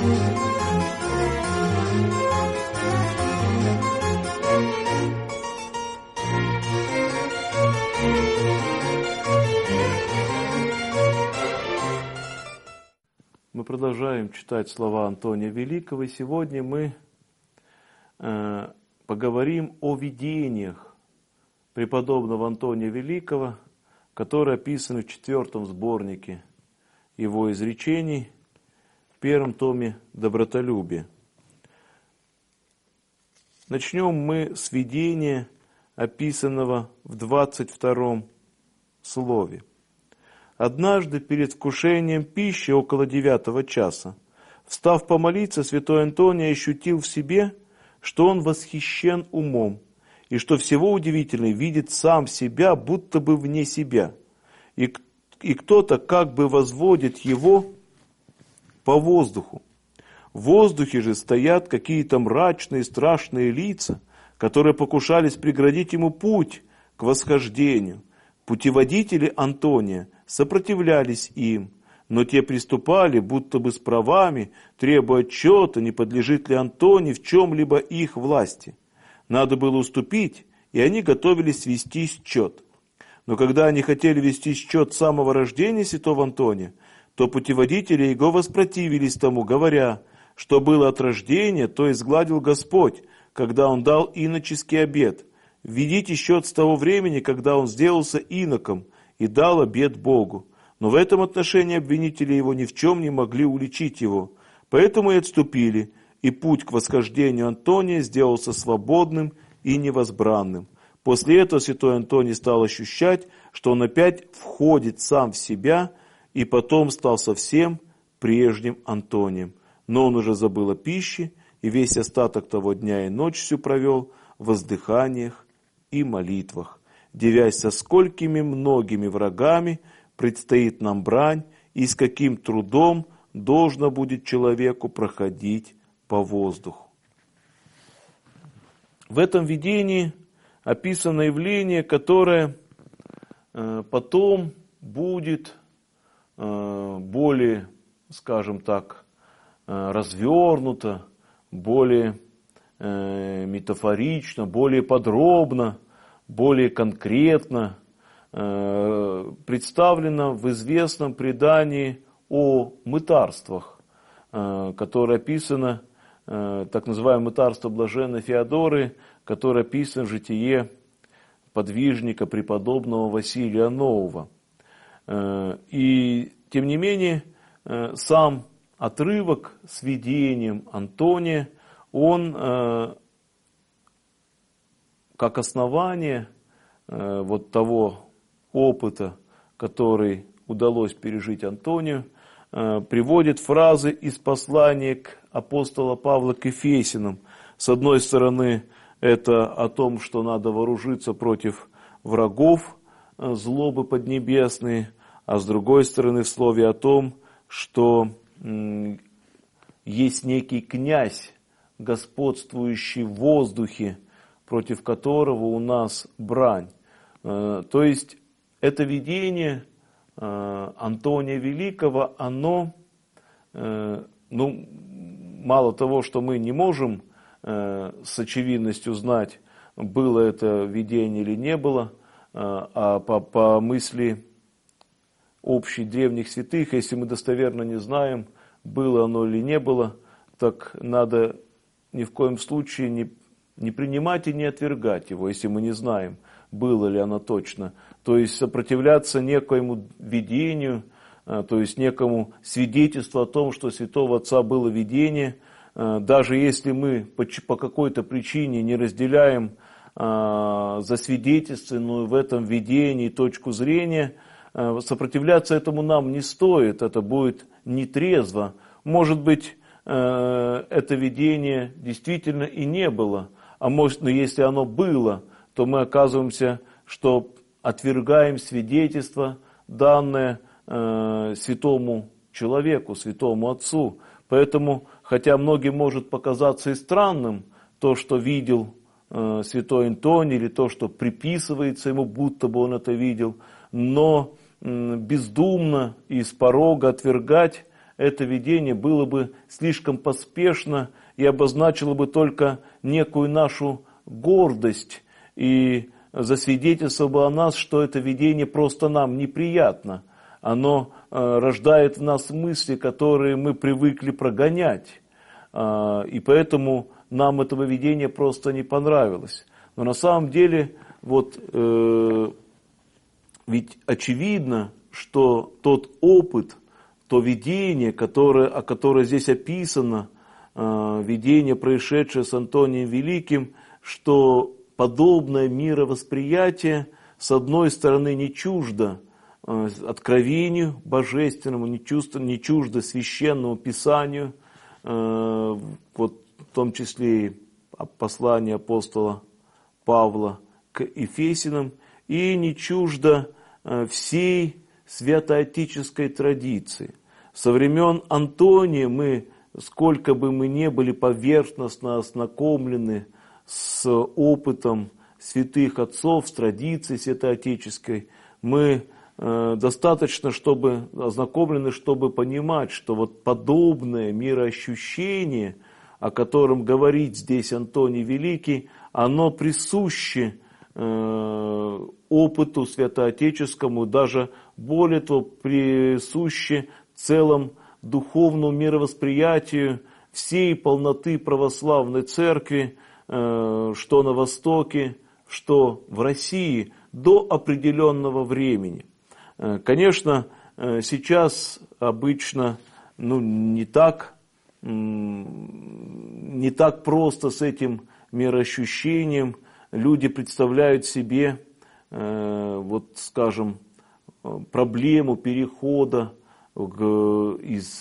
Мы продолжаем читать слова Антония Великого, и сегодня мы поговорим о видениях преподобного Антония Великого, которые описаны в 4 сборнике его изречений, в 1 томе «Добротолюбие». Начнем мы с видения, описанного в 22 слове. «Однажды перед вкушением пищи около 9 часа, встав помолиться, святой Антоний ощутил в себе, что он восхищен умом, и что всего удивительное видит сам себя, будто бы вне себя, и кто-то как бы возводит его по воздуху. В воздухе же стоят какие-то мрачные, страшные лица, которые покушались преградить ему путь к восхождению. Путеводители Антония сопротивлялись им, но те приступали, будто бы с правами, требуя отчета, не подлежит ли Антоний в чем-либо их власти. Надо было уступить, и они готовились вести счет. Но когда они хотели вести счет самого рождения святого Антония, то путеводители его воспротивились тому, говоря, что было от рождения, то изгладил Господь, когда он дал иноческий обет. Введите счет с того времени, когда он сделался иноком и дал обет Богу. Но в этом отношении обвинители его ни в чем не могли уличить его. Поэтому и отступили, и путь к восхождению Антония сделался свободным и невозбранным. После этого святой Антоний стал ощущать, что он опять входит сам в себя, и потом стал совсем прежним Антонием. Но он уже забыл о пище, и весь остаток того дня и ночь всю провел в воздыханиях и молитвах, девясь со сколькими многими врагами предстоит нам брань, и с каким трудом должно будет человеку проходить по воздуху. В этом видении описано явление, которое потом будет более, скажем так, развернуто, более метафорично, более подробно, более конкретно представлено в известном предании о мытарствах, которое описано, так называемое мытарство блаженной Феодоры, которое описано в житие подвижника преподобного Василия Нового. И тем не менее, сам отрывок с видением Антония, он как основание вот того опыта, который удалось пережить Антонию, приводит фразы из послания к апостола Павла к Ефесянам. С одной стороны, это о том, что надо вооружиться против врагов злобы поднебесной, а с другой стороны, в слове о том, что есть некий князь, господствующий в воздухе, против которого у нас брань. То есть это видение Антония Великого, оно, мало того, что мы не можем с очевидностью знать, было это видение или не было, а по мысли общей древних святых, если мы достоверно не знаем, было оно или не было, так надо ни в коем случае не принимать и не отвергать его, если мы не знаем, было ли оно точно. То есть сопротивляться некоему видению, то есть некому свидетельству о том, что святого Отца было видение, даже если мы по какой-то причине не разделяем засвидетельственную в этом видении точку зрения, сопротивляться этому нам не стоит, это будет нетрезво. Может быть, это видение действительно и не было, а может, но если оно было, то мы оказываемся, что отвергаем свидетельство, данное святому человеку, святому Отцу. Поэтому, хотя многим может показаться и странным то, что видел святой Антоний, или то, что приписывается ему, будто бы он это видел, но бездумно и с порога отвергать это видение было бы слишком поспешно и обозначило бы только некую нашу гордость и засвидетельствовало бы о нас, что это видение просто нам неприятно. Оно рождает в нас мысли, которые мы привыкли прогонять. И поэтому нам этого видения просто не понравилось. Но на самом деле, ведь очевидно, что тот опыт, то видение, о которое здесь описано, видение, происшедшее с Антонием Великим, что подобное мировосприятие, с одной стороны, не чуждо откровению божественному, не чуждо священному Писанию, в том числе и послание апостола Павла к Ефесянам, и не чуждо всей святоотеческой традиции. Со времен Антония мы, сколько бы мы ни были поверхностно ознакомлены с опытом святых отцов, с традицией святоотеческой, мы достаточно ознакомлены, чтобы понимать, что подобное мироощущение, о котором говорит здесь Антоний Великий, оно присуще опыту святоотеческому, даже более того, присуще целому духовному мировосприятию всей полноты православной церкви, что на Востоке, что в России, до определенного времени. Конечно, сейчас обычно не так просто с этим мироощущением. Люди представляют себе, скажем, проблему перехода из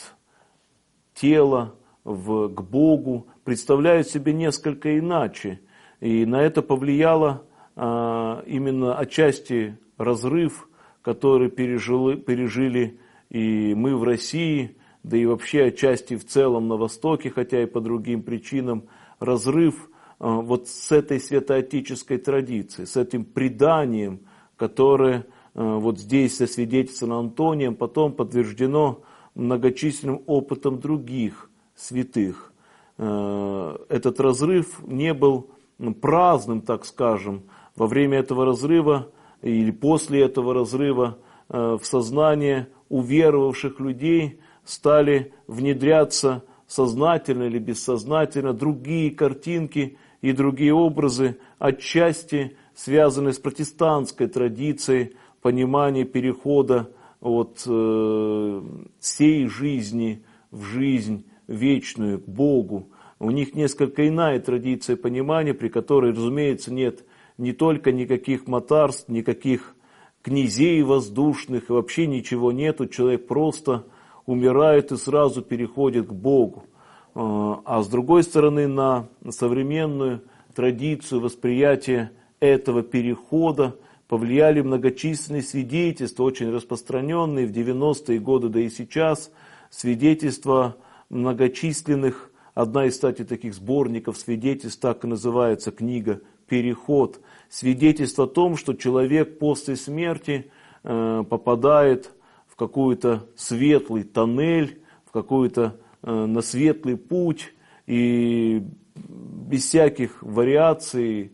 тела к Богу, представляют себе несколько иначе. И на это повлияло именно отчасти разрыв, который пережили и мы в России, да и вообще отчасти в целом на Востоке, хотя и по другим причинам, разрыв с этой святоотеческой традицией, с этим преданием, которое здесь засвидетельствовано Антонием, потом подтверждено многочисленным опытом других святых. Этот разрыв не был праздным, так скажем. Во время этого разрыва или после этого разрыва в сознание уверовавших людей стали внедряться сознательно или бессознательно другие картинки и другие образы, отчасти связанные с протестантской традицией понимания перехода от сей жизни в жизнь вечную, к Богу. У них несколько иная традиция понимания, при которой, разумеется, нет не только никаких мытарств, никаких князей воздушных, и вообще ничего нету, человек просто умирает и сразу переходит к Богу. А с другой стороны, на современную традицию восприятия этого перехода повлияли многочисленные свидетельства, очень распространенные в 90-е годы, да и сейчас, свидетельства многочисленных. Одна из, кстати, таких сборников свидетельств, так и называется книга «Переход». Свидетельство о том, что человек после смерти попадает в какой-то светлый тоннель, в какой-то на светлый путь, и без всяких вариаций,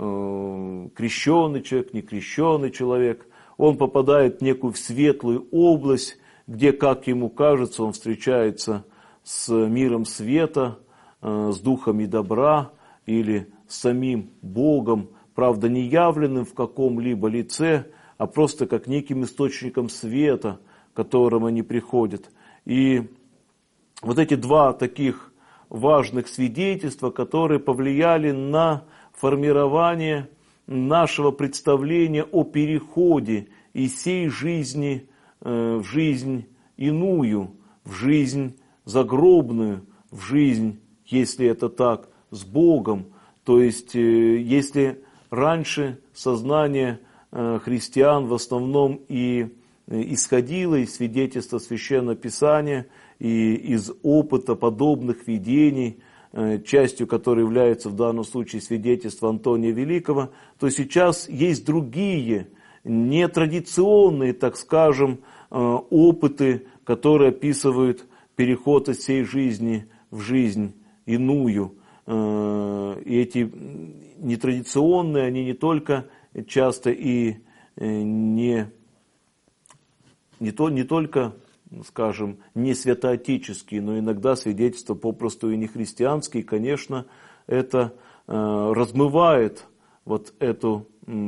крещенный человек, некрещенный человек, он попадает в некую светлую область, где, как ему кажется, он встречается с миром света, с духами добра или с самим Богом, правда, не явленным в каком-либо лице, а просто как неким источником света, к которому они приходят. И эти два таких важных свидетельства, которые повлияли на формирование нашего представления о переходе из сей жизни в жизнь иную, в жизнь загробную, в жизнь, если это так, с Богом. То есть, если раньше сознание христиан в основном и исходило из свидетельства Священного Писания и из опыта подобных видений, частью которой является в данном случае свидетельство Антония Великого, то сейчас есть другие, нетрадиционные, так скажем, опыты, которые описывают переход из всей жизни в жизнь иную. И эти нетрадиционные, они не только часто и не только, скажем, не святоотеческие, но иногда свидетельства попросту и не христианские. Конечно, это размывает вот эту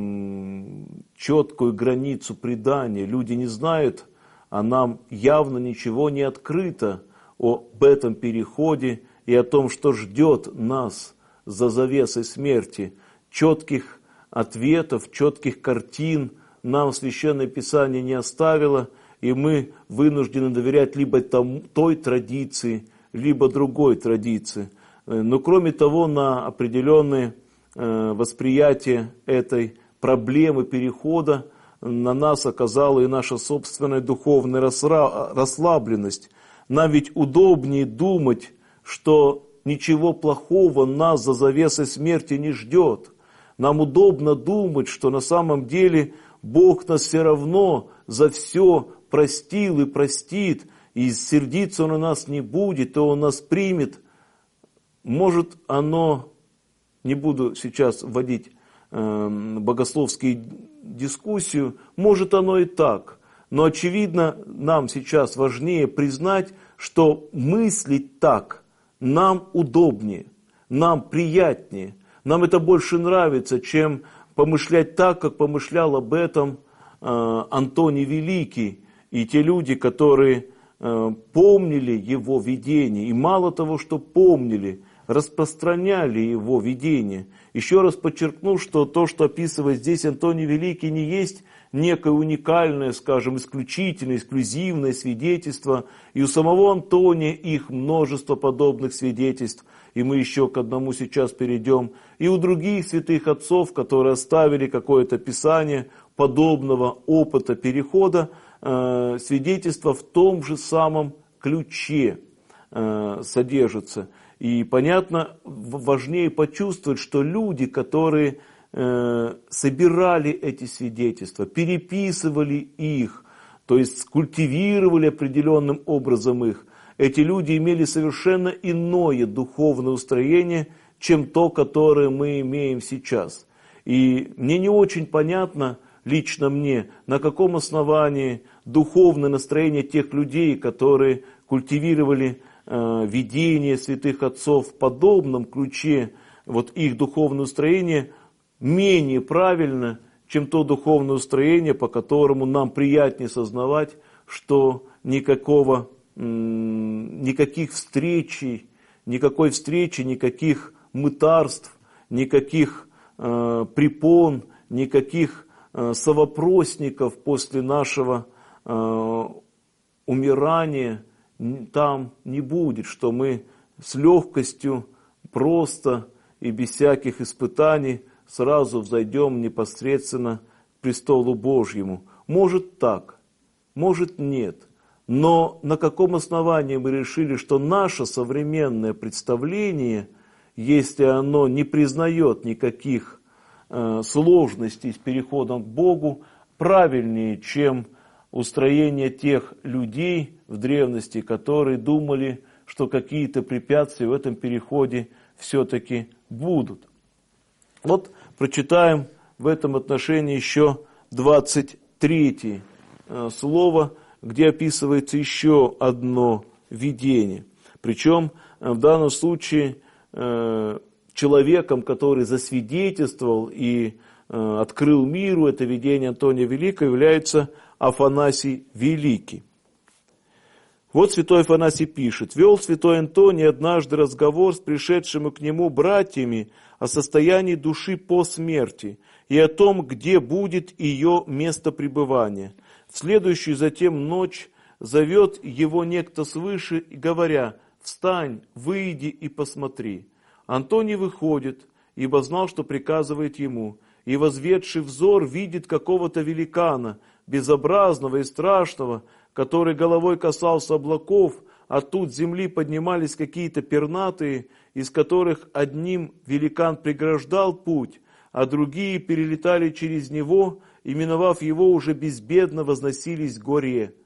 четкую границу предания. Люди не знают, а нам явно ничего не открыто об этом переходе и о том, что ждет нас за завесой смерти. Четких ответов, четких картин нам Священное Писание не оставило, и мы вынуждены доверять либо той традиции, либо другой традиции. Но кроме того, на определенное восприятие этой проблемы перехода на нас оказала и наша собственная духовная расслабленность. Нам ведь удобнее думать, что ничего плохого нас за завесой смерти не ждет. Нам удобно думать, что на самом деле Бог нас все равно за все простил и простит, и сердиться Он на нас не будет, и Он нас примет. Может, оно, не буду сейчас вводить богословские дискуссию, может оно и так, но очевидно нам сейчас важнее признать, что мыслить так нам удобнее, нам приятнее, нам это больше нравится, чем помышлять так, как помышлял об этом Антоний Великий и те люди, которые помнили его видение, и мало того, что помнили, распространяли его видение. Еще раз подчеркну, что то, что описывает здесь Антоний Великий, не есть некое уникальное, скажем, исключительное, эксклюзивное свидетельство. И у самого Антония их множество подобных свидетельств. И мы еще к одному сейчас перейдем. И у других святых отцов, которые оставили какое-то писание подобного опыта перехода, свидетельство в том же самом ключе содержится. И понятно, важнее почувствовать, что люди, которые собирали эти свидетельства, переписывали их, то есть культивировали определенным образом их, эти люди имели совершенно иное духовное устроение, чем то, которое мы имеем сейчас. И мне не очень понятно, лично мне, на каком основании духовное настроение тех людей, которые культивировали видение святых отцов в подобном ключе, вот их духовное устроение менее правильно, чем то духовное устроение, по которому нам приятнее сознавать, что никаких встреч, никаких мытарств, никаких препон, никаких совопросников после нашего умирания там не будет, что мы с легкостью, просто и без всяких испытаний сразу взойдем непосредственно к престолу Божьему. Может так, может нет. Но на каком основании мы решили, что наше современное представление, если оно не признает никаких сложностей с переходом к Богу, правильнее, чем устроение тех людей в древности, которые думали, что какие-то препятствия в этом переходе все-таки будут. Вот прочитаем в этом отношении еще 23 слово, где описывается еще одно видение. Причем в данном случае человеком, который засвидетельствовал и открыл миру это видение Антония Великого, является Афанасий Великий. Вот святой Афанасий пишет: «Вел святой Антоний однажды разговор с пришедшими к нему братьями о состоянии души по смерти и о том, где будет ее место пребывания. В следующую затем ночь зовет его некто свыше, говоря: «Встань, выйди и посмотри». Антоний выходит, ибо знал, что приказывает ему, и, возведший взор, видит какого-то великана, безобразного и страшного, который головой касался облаков, а тут с земли поднимались какие-то пернатые, из которых одним великан преграждал путь, а другие перелетали через него, и, миновав его, уже безбедно возносились к горе.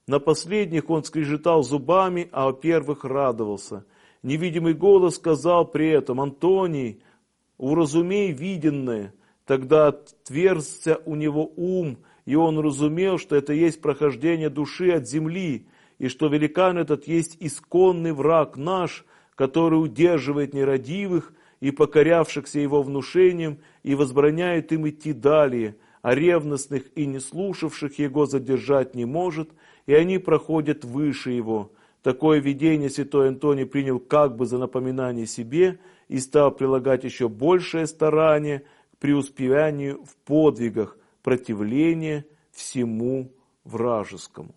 На последних он скрежетал зубами, а о первых радовался. Невидимый голос сказал при этом: «Антоний, уразумей виденное». Тогда отверзся у него ум, и он уразумел, что это есть прохождение души от земли, и что великан этот есть исконный враг наш, который удерживает нерадивых и покорявшихся его внушением, и возбраняет им идти далее, а ревностных и не слушавших его задержать не может, и они проходят выше его. Такое видение святой Антоний принял как бы за напоминание себе и стал прилагать еще большее старание к преуспеванию в подвигах противления всему вражескому.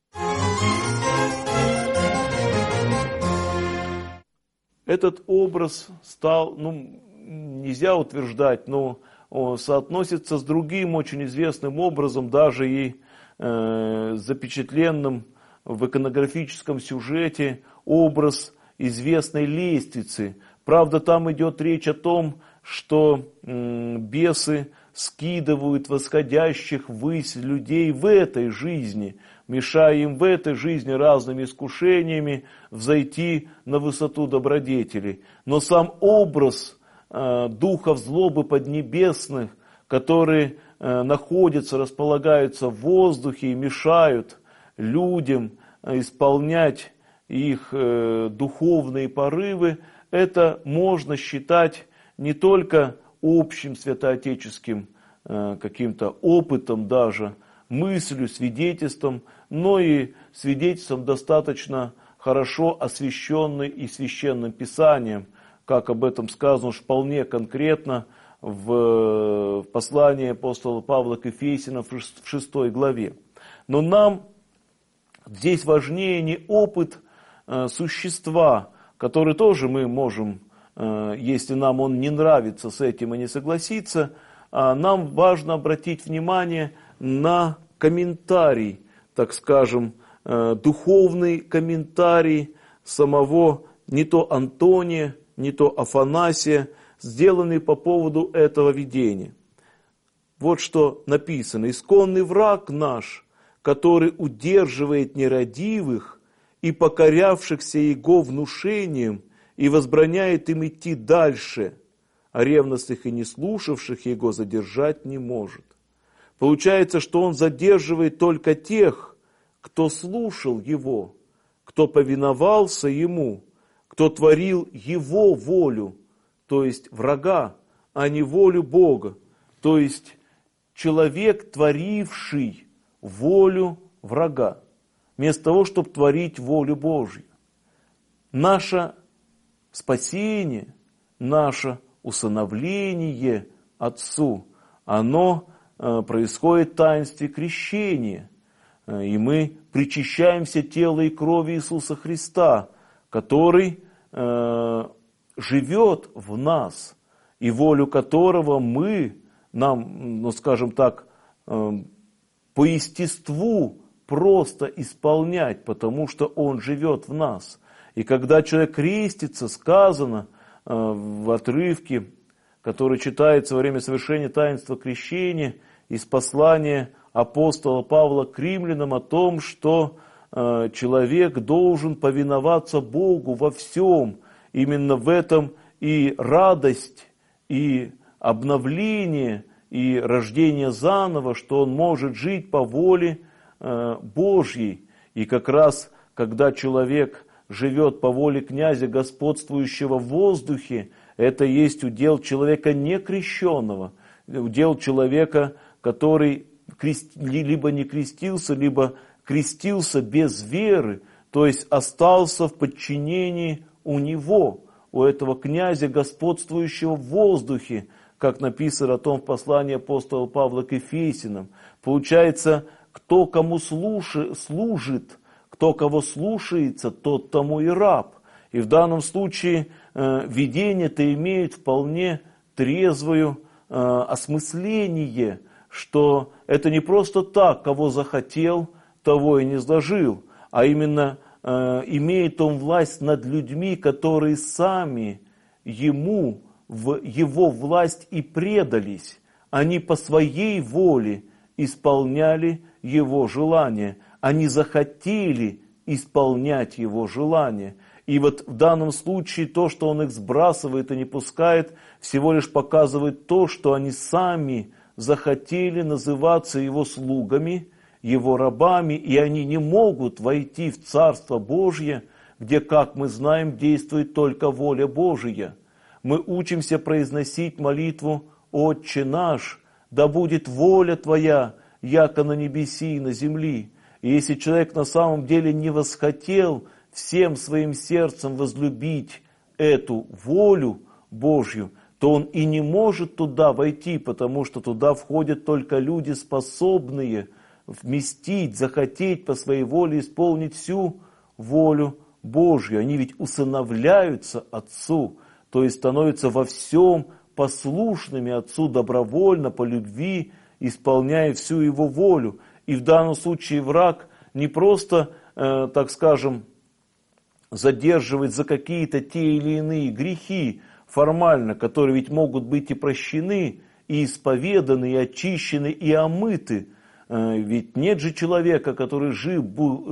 Этот образ стал, нельзя утверждать, но он соотносится с другим очень известным образом, даже и запечатленным в иконографическом сюжете, образ известной лестницы. Правда, там идет речь о том, что бесы скидывают восходящих ввысь людей в этой жизни, мешая им в этой жизни разными искушениями взойти на высоту добродетелей. Но сам образ духов злобы поднебесных, которые находятся, располагаются в воздухе и мешают людям исполнять их духовные порывы, это можно считать не только общим святоотеческим каким-то опытом даже, мыслью, свидетельством, но и свидетельством достаточно хорошо освященной и священным писанием, как об этом сказано уж вполне конкретно в послании апостола Павла к Ефесянам в 6 главе. Но нам здесь важнее не опыт существа, который тоже мы можем, если нам он не нравится, с этим и не согласиться, а нам важно обратить внимание на комментарий, так скажем, духовный комментарий самого не то Антония, не то Афанасия, сделанный по поводу этого видения. Вот что написано: «Исконный враг наш, который удерживает нерадивых и покорявшихся его внушением и возбраняет им идти дальше, а ревностных и не слушавших его задержать не может». Получается, что он задерживает только тех, кто слушал его, кто повиновался ему, кто творил его волю, то есть врага, а не волю Бога, то есть человек, творивший волю врага, вместо того, чтобы творить волю Божью. Наше спасение, наше усыновление Отцу, оно происходит в таинстве крещения, и мы причащаемся тела и крови Иисуса Христа, который живет в нас, и волю которого нам, скажем так, по естеству просто исполнять, потому что Он живет в нас. И когда человек крестится, сказано в отрывке, который читается во время совершения таинства крещения, из послания апостола Павла к римлянам о том, что человек должен повиноваться Богу во всем. Именно в этом и радость, и обновление, и рождение заново, что он может жить по воле Божьей. И как раз, когда человек живет по воле князя, господствующего в воздухе, это есть удел человека некрещенного, удел человека, который либо не крестился, либо крестился без веры, то есть остался в подчинении у него, у этого князя, господствующего в воздухе, как написано о том в послании апостола Павла к Ефесянам. Получается, кто кому служит, кто кого слушается, тот тому и раб. И в данном случае видение-то имеет вполне трезвое осмысление, что это не просто так, кого захотел, того и не сложил, а именно имеет он власть над людьми, которые сами ему в его власть и предались. Они по своей воле исполняли его желания, они захотели исполнять Его желание. И вот в данном случае то, что Он их сбрасывает и не пускает, всего лишь показывает то, что они сами захотели называться Его слугами, Его рабами, и они не могут войти в Царство Божье, где, как мы знаем, действует только воля Божия. Мы учимся произносить молитву «Отче наш, да будет воля Твоя, яко на небеси и на земли». И если человек на самом деле не восхотел всем своим сердцем возлюбить эту волю Божью, то он и не может туда войти, потому что туда входят только люди, способные вместить, захотеть по своей воле исполнить всю волю Божью. Они ведь усыновляются Отцу, то есть становятся во всем послушными Отцу добровольно, по любви, исполняя всю Его волю. И в данном случае враг не просто, так скажем, задерживает за какие-то те или иные грехи формально, которые ведь могут быть и прощены, и исповеданы, и очищены, и омыты. Ведь нет же человека, который жив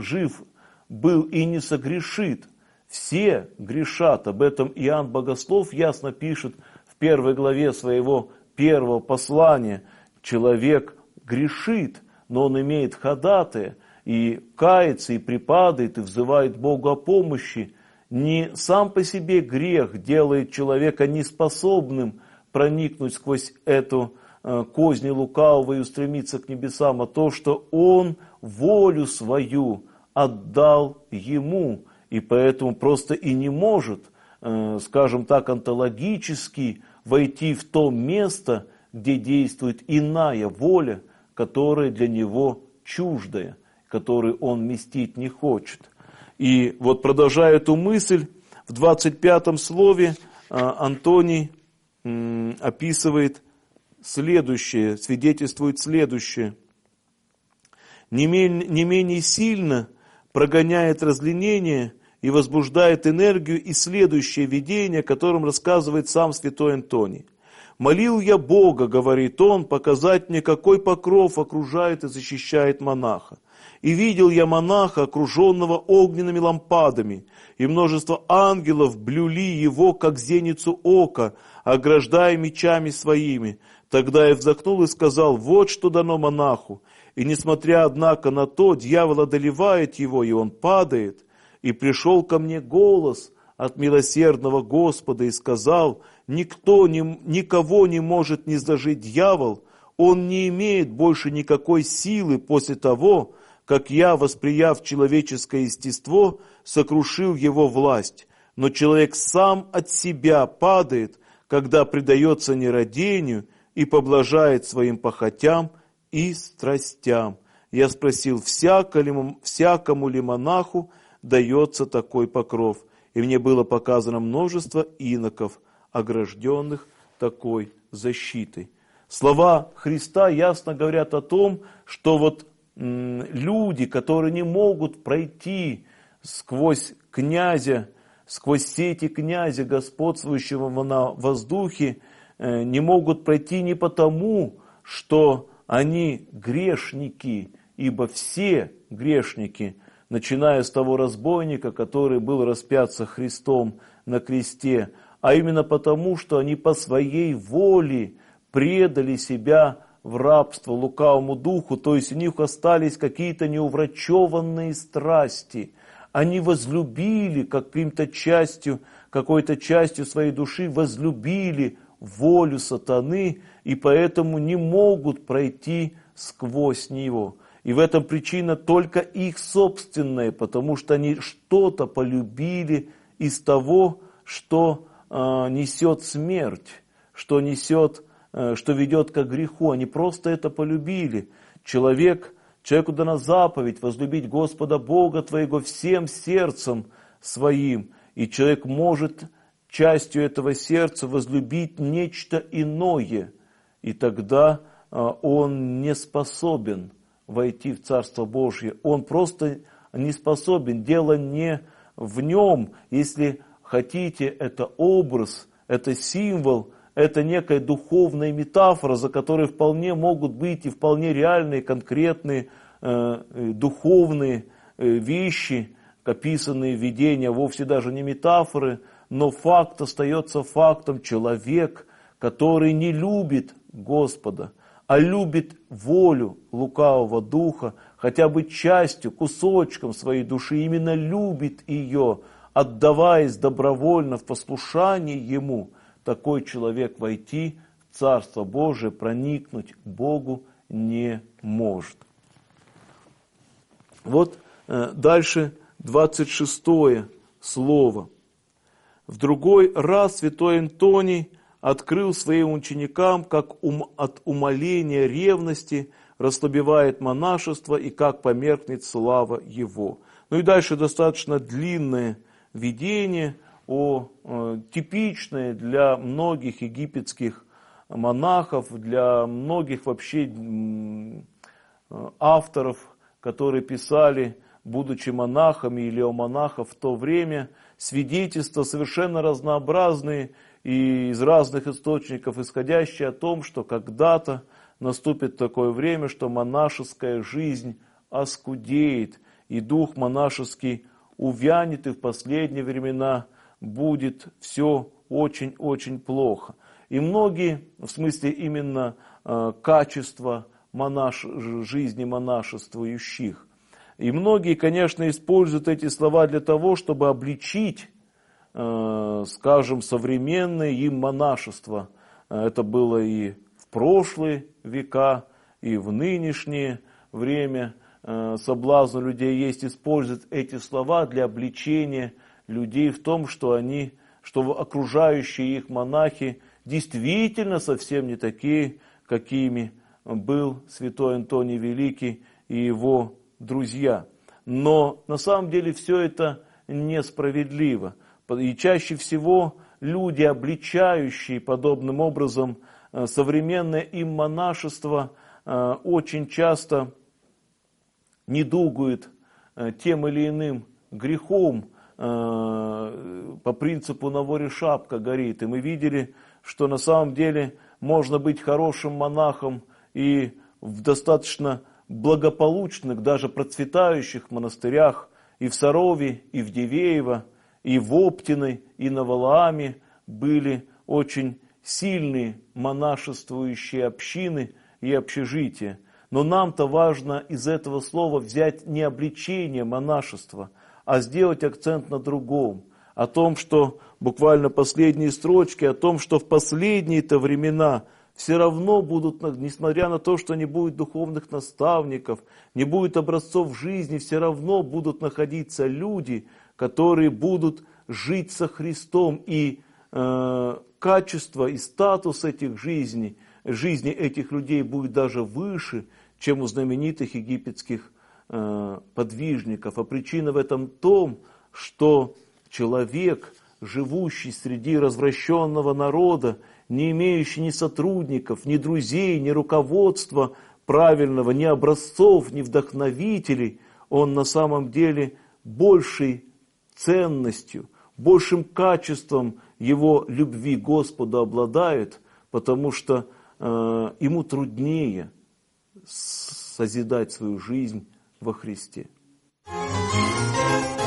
был и не согрешит. Все грешат. Об этом Иоанн Богослов ясно пишет в 1 главе своего 1 послания. Человек грешит, но он имеет ходатая, и кается, и припадает, и взывает Богу о помощи. Не сам по себе грех делает человека неспособным проникнуть сквозь эту кознь лукавого и устремиться к небесам, а то, что он волю свою отдал ему, и поэтому просто и не может, скажем так, онтологически войти в то место, где действует иная воля, которая для него чуждая, которую он вместить не хочет. И вот продолжая эту мысль, в 25-м слове Антоний описывает следующее, свидетельствует следующее. Не менее сильно прогоняет разленение и возбуждает энергию и следующее видение, о котором рассказывает сам святой Антоний. «Молил я Бога, — говорит он, — показать мне, какой покров окружает и защищает монаха. И видел я монаха, окруженного огненными лампадами, и множество ангелов блюли его, как зеницу ока, ограждая мечами своими. Тогда я вздохнул и сказал: вот что дано монаху. И несмотря, однако, на то, дьявол одолевает его, и он падает. И пришел ко мне голос от милосердного Господа и сказал: никого не может низложить дьявол, он не имеет больше никакой силы после того, как я, восприяв человеческое естество, сокрушил его власть. Но человек сам от себя падает, когда предается нерадению и поблажает своим похотям и страстям. Я спросил: всякому ли монаху дается такой покров? И мне было показано множество иноков, огражденных такой защитой. Слова Христа ясно говорят о том, что вот люди, которые не могут пройти сквозь князя, сквозь сети князя, господствующего на воздухе, не могут пройти не потому, что они грешники, ибо все грешники, начиная с того разбойника, который был распят со Христом на кресте, а именно потому, что они по своей воле предали себя в рабство лукавому духу, то есть у них остались какие-то неуврачеванные страсти. Они возлюбили какой-то частью своей души, возлюбили волю сатаны, и поэтому не могут пройти сквозь него. И в этом причина только их собственная, потому что они что-то полюбили из того, что несет смерть, что ведет к греху. Они просто это полюбили. Человеку дана заповедь возлюбить Господа Бога твоего всем сердцем своим. И человек может частью этого сердца возлюбить нечто иное. И тогда он не способен войти в Царство Божье. Он просто не способен. Дело не в нем. Если хотите, это образ, это символ, это некая духовная метафора, за которой вполне могут быть и вполне реальные, конкретные духовные вещи, описанные видения, вовсе даже не метафоры, но факт остается фактом. Человек, который не любит Господа, а любит волю лукавого духа, хотя бы частью, кусочком своей души, именно любит ее, отдаваясь добровольно в послушании Ему, такой человек войти в Царство Божие, проникнуть к Богу не может. Вот дальше 26 слово. В другой раз святой Антоний открыл своим ученикам, как от умаления ревности расслабевает монашество и как померкнет слава его. Ну и дальше достаточно длинное видение, типичное для многих египетских монахов, для многих вообще авторов, которые писали, будучи монахами или о монахах в то время, свидетельства совершенно разнообразные и из разных источников исходящие о том, что когда-то наступит такое время, что монашеская жизнь оскудеет, и дух монашеский увянет, и в последние времена будет все очень-очень плохо. И многие, в смысле именно качества жизни монашествующих, и многие, конечно, используют эти слова для того, чтобы обличить, скажем, современное им монашество. Это было и в прошлые века, и в нынешнее время. Соблазн у людей есть использовать эти слова для обличения людей в том, что окружающие их монахи действительно совсем не такие, какими был святой Антоний Великий и его друзья. Но на самом деле все это несправедливо. И чаще всего люди, обличающие подобным образом современное им монашество, очень часто недугуют тем или иным грехом, по принципу «на воре шапка горит». И мы видели, что на самом деле можно быть хорошим монахом и в достаточно благополучных, даже процветающих монастырях и в Сарове, и в Дивеево, и в Оптиной, и на Валааме были очень сильные монашествующие общины и общежития. Но нам-то важно из этого слова взять не обличение монашества, а сделать акцент на другом. О том, что буквально последние строчки, о том, что в последние-то времена все равно будут, несмотря на то, что не будет духовных наставников, не будет образцов жизни, все равно будут находиться люди, которые будут жить со Христом. И качество и статус этих жизни этих людей будет даже выше, чем у знаменитых египетских подвижников. А причина в этом том, что человек, живущий среди развращенного народа, не имеющий ни сотрудников, ни друзей, ни руководства правильного, ни образцов, ни вдохновителей, он на самом деле большей ценностью, большим качеством его любви к Господу обладает, потому что ему труднее созидать свою жизнь во Христе.